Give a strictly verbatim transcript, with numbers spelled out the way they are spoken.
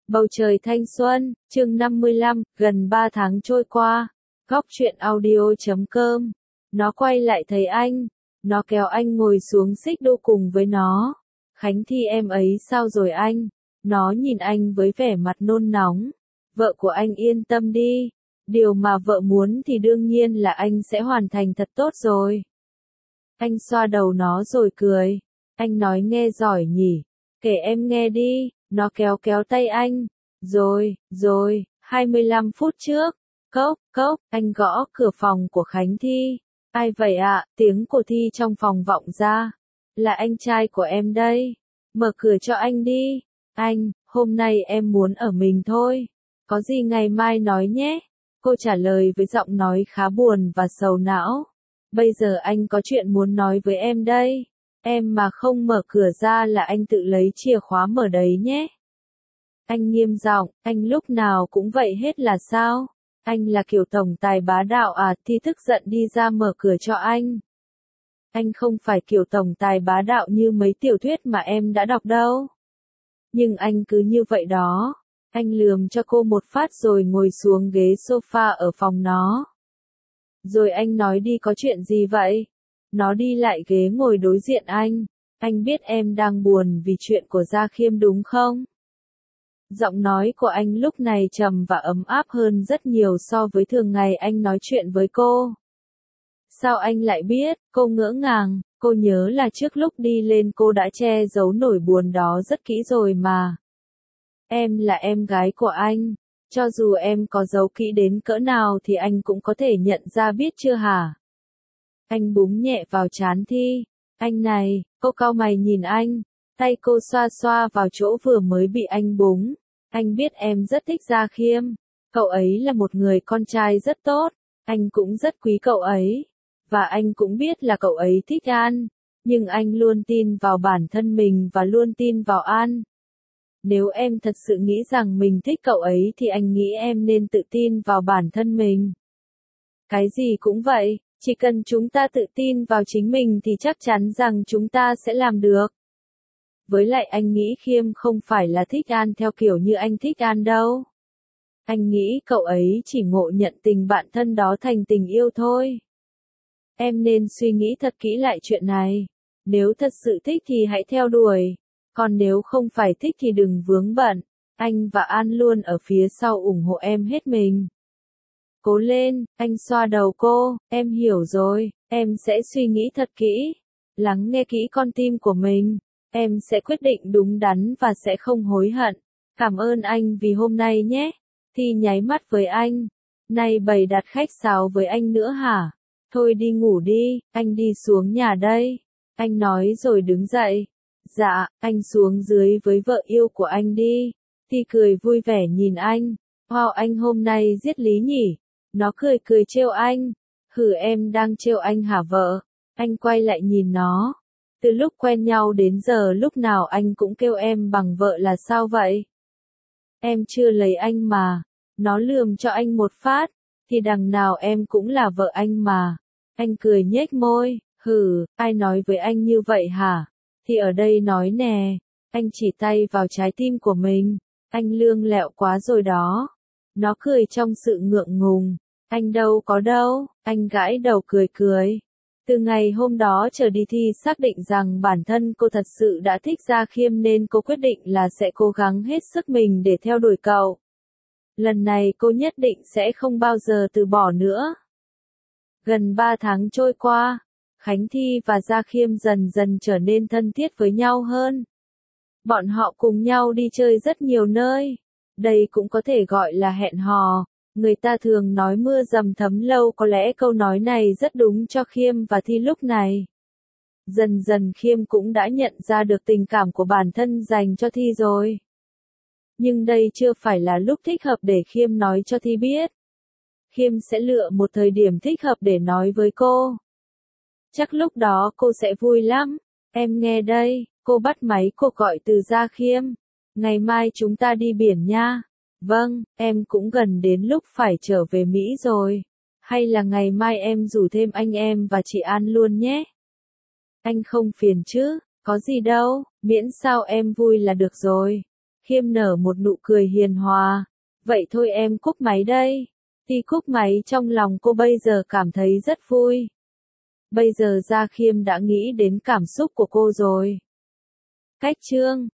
Bầu trời thanh xuân, chương năm mươi lăm, gần ba tháng trôi qua. Góc truyện audio chấm com. Nó quay lại thấy anh. Nó kéo anh ngồi xuống xích đu cùng với nó. Khánh Thi em ấy sao rồi anh? Nó nhìn anh với vẻ mặt nôn nóng. Vợ của anh yên tâm đi. Điều mà vợ muốn thì đương nhiên là anh sẽ hoàn thành thật tốt rồi. Anh xoa đầu nó rồi cười. Anh nói nghe giỏi nhỉ. Kể em nghe đi. Nó kéo kéo tay anh. Rồi, rồi, hai mươi lăm phút trước. Cốc, cốc, anh gõ cửa phòng của Khánh Thi. Ai vậy ạ? Tiếng của Thi trong phòng vọng ra. Là anh trai của em đây. Mở cửa cho anh đi. Anh, hôm nay em muốn ở mình thôi. Có gì ngày mai nói nhé. Cô trả lời với giọng nói khá buồn và sầu não. Bây giờ anh có chuyện muốn nói với em đây. Em mà không mở cửa ra là anh tự lấy chìa khóa mở đấy nhé. Anh nghiêm giọng, anh lúc nào cũng vậy hết là sao? Anh là kiểu tổng tài bá đạo à? Thi tức giận đi ra mở cửa cho anh. Anh không phải kiểu tổng tài bá đạo như mấy tiểu thuyết mà em đã đọc đâu. Nhưng anh cứ như vậy đó. Anh lườm cho cô một phát rồi ngồi xuống ghế sofa ở phòng nó. Rồi anh nói đi, có chuyện gì vậy? Nó đi lại ghế ngồi đối diện anh. Anh biết em đang buồn vì chuyện của Gia Khiêm đúng không? Giọng nói của anh lúc này trầm và ấm áp hơn rất nhiều so với thường ngày anh nói chuyện với cô. Sao anh lại biết? Cô ngỡ ngàng, cô nhớ là trước lúc đi lên cô đã che giấu nỗi buồn đó rất kỹ rồi mà. Em là em gái của anh, cho dù em có giấu kỹ đến cỡ nào thì anh cũng có thể nhận ra biết chưa hả? Anh búng nhẹ vào trán Thi. Anh này, cô cau mày nhìn anh, tay cô xoa xoa vào chỗ vừa mới bị anh búng. Anh biết em rất thích Gia Khiêm, cậu ấy là một người con trai rất tốt, anh cũng rất quý cậu ấy, và anh cũng biết là cậu ấy thích An, nhưng anh luôn tin vào bản thân mình và luôn tin vào An. Nếu em thật sự nghĩ rằng mình thích cậu ấy thì anh nghĩ em nên tự tin vào bản thân mình. Cái gì cũng vậy, chỉ cần chúng ta tự tin vào chính mình thì chắc chắn rằng chúng ta sẽ làm được. Với lại anh nghĩ Khiêm không phải là thích An theo kiểu như anh thích An đâu. Anh nghĩ cậu ấy chỉ ngộ nhận tình bạn thân đó thành tình yêu thôi. Em nên suy nghĩ thật kỹ lại chuyện này. Nếu thật sự thích thì hãy theo đuổi. Còn nếu không phải thích thì đừng vướng bận. Anh và An luôn ở phía sau ủng hộ em hết mình. Cố lên, anh xoa đầu cô. Em hiểu rồi, em sẽ suy nghĩ thật kỹ. Lắng nghe kỹ con tim của mình. Em sẽ quyết định đúng đắn và sẽ không hối hận. Cảm ơn anh vì hôm nay nhé. Thi nháy mắt với anh. Này bày đặt khách sáo với anh nữa hả? Thôi đi ngủ đi, anh đi xuống nhà đây. Anh nói rồi đứng dậy. Dạ, anh xuống dưới với vợ yêu của anh đi. Thi cười vui vẻ nhìn anh. Wow, anh hôm nay giết lý nhỉ? Nó cười cười trêu anh. Hử, em đang trêu anh hả vợ? Anh quay lại nhìn nó. Từ lúc quen nhau đến giờ lúc nào anh cũng kêu em bằng vợ là sao vậy? Em chưa lấy anh mà. Nó lườm cho anh một phát. Thì đằng nào em cũng là vợ anh mà. Anh cười nhếch môi. Hử, ai nói với anh như vậy hả? Thì ở đây nói nè. Anh chỉ tay vào trái tim của mình. Anh lương lẹo quá rồi đó. Nó cười trong sự ngượng ngùng. Anh đâu có đâu. Anh gãi đầu cười cười. Từ ngày hôm đó trở đi Thi xác định rằng bản thân cô thật sự đã thích Gia Khiêm nên cô quyết định là sẽ cố gắng hết sức mình để theo đuổi cậu. Lần này cô nhất định sẽ không bao giờ từ bỏ nữa. Gần ba tháng trôi qua, Khánh Thi và Gia Khiêm dần dần trở nên thân thiết với nhau hơn. Bọn họ cùng nhau đi chơi rất nhiều nơi. Đây cũng có thể gọi là hẹn hò. Người ta thường nói mưa dầm thấm lâu, có lẽ câu nói này rất đúng cho Khiêm và Thi lúc này. Dần dần Khiêm cũng đã nhận ra được tình cảm của bản thân dành cho Thi rồi. Nhưng đây chưa phải là lúc thích hợp để Khiêm nói cho Thi biết. Khiêm sẽ lựa một thời điểm thích hợp để nói với cô. Chắc lúc đó cô sẽ vui lắm. Em nghe đây, cô bắt máy cuộc gọi từ Gia Khiêm. Ngày mai chúng ta đi biển nha. Vâng, em cũng gần đến lúc phải trở về Mỹ rồi. Hay là ngày mai em rủ thêm anh em và chị An luôn nhé. Anh không phiền chứ, có gì đâu, miễn sao em vui là được rồi. Khiêm nở một nụ cười hiền hòa. Vậy thôi em cúp máy đây. Ti cúp máy trong lòng cô bây giờ cảm thấy rất vui. Bây giờ Gia Khiêm đã nghĩ đến cảm xúc của cô rồi. Cách chương